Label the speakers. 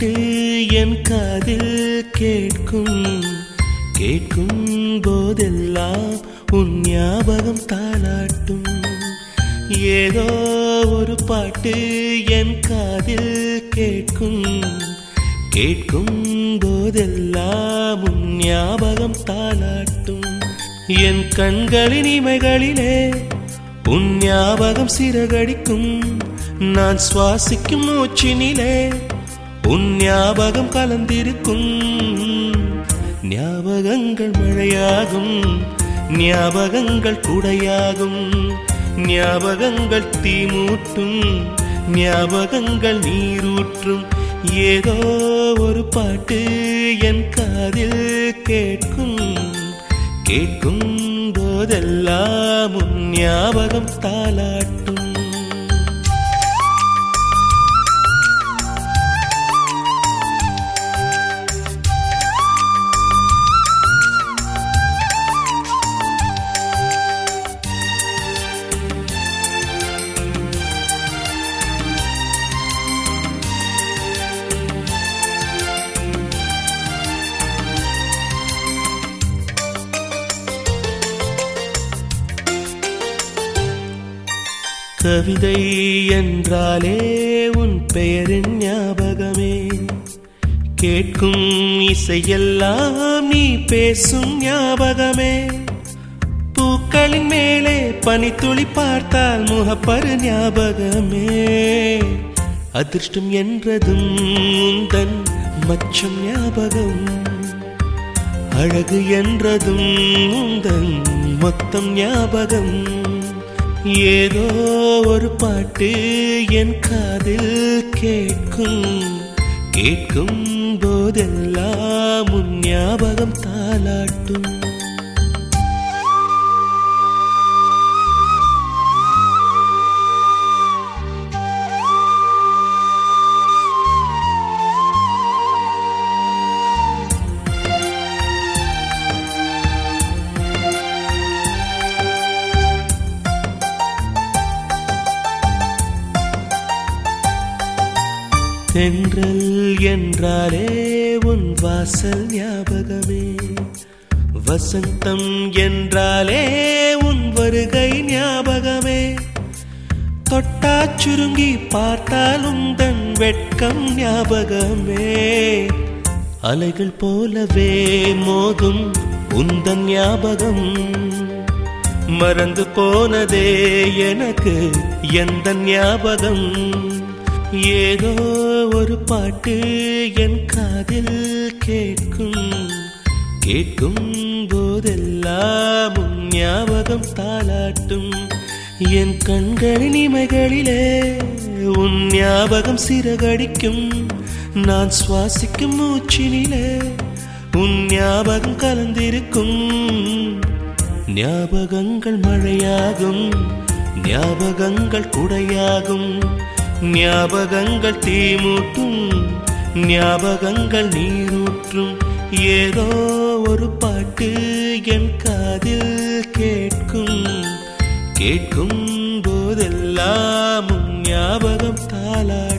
Speaker 1: பாட்டு என் காதில் கேட்கும் கேட்கும் போதெல்லாம் உன் ஞாபகம் தாளாட்டும். ஏதோ ஒரு பாட்டு என் காதில் கேட்கும் கேட்கும் போதெல்லாம் உன் ஞாபகம் தாளாட்டும். என் கண்களின் இமைகளிலே உன் ஞாபகம் சிறகடிக்கும். நான் சுவாசிக்கும் மூச்சினிலே உன் ஞாபகம் கலந்திருக்கும். ஞாபகங்கள் மழையாகும், ஞாபகங்கள் குடையாகும், ஞாபகங்கள் தீமூட்டும், ஞாபகங்கள் நீரூற்றும். ஏதோ ஒரு பாட்டு என் காதில் கேட்கும் கேட்கும் போதெல்லாம் உன் ஞாபகம் தாளாட்டும். கவிதை என்றாலே உன் பெயரின் ஞாபகமே. கேட்கும் இசையெல்லாம் நீ பேசும் ஞாபகமே. பூக்களின் மேலே பனித்துளி பார்த்தால் முகப்பரு ஞாபகமே. அதிர்ஷ்டம் என்றதும் உந்தன் மச்சம் ஞாபகம். அழகு என்றதும் உந்தன் மொத்தம் ஞாபகம். ஏதோ ஒரு பாட்டு என் காதில் கேட்கும் கேட்கும் போதெல்லாம் உன் ஞாபகம் தாளாட்டும். தென்றல் என்றாலே உன் வாசல் ஞாபகமே. வசந்தம் என்றாலே உன் வருகை ஞாபகமே. தொட்டா சுருங்கி பார்த்தால் உந்தன் வெட்கம் ஞாபகமே. அலைகள் போலவே மோதும் உந்தன் ஞாபகம். மறந்து போனதே எனக்கு எந்த ஞாபகம். ஏதோ ஒரு பாட்டு என் காதில் கேட்கும் கேட்கும் போதெல்லாம் உன் ஞாபகம் தாளாட்டும். என் கண்களின் இமைகளிலே உன் ஞாபகம் சிறகடிக்கும். நான் சுவாசிக்கும் மூச்சினிலே உன் ஞாபகம் கலந்திருக்கும். ஞாபகங்கள் மழையாகும், ஞாபகங்கள் குடையாகும், ஞாபகங்கள் தீமூட்டும், ஞாபகங்கள் நீரூற்றும். ஏதோ ஒரு பாட்டு என் காதில் கேட்கும் கேட்கும் போதெல்லாம் உன் ஞாபகம் தாளா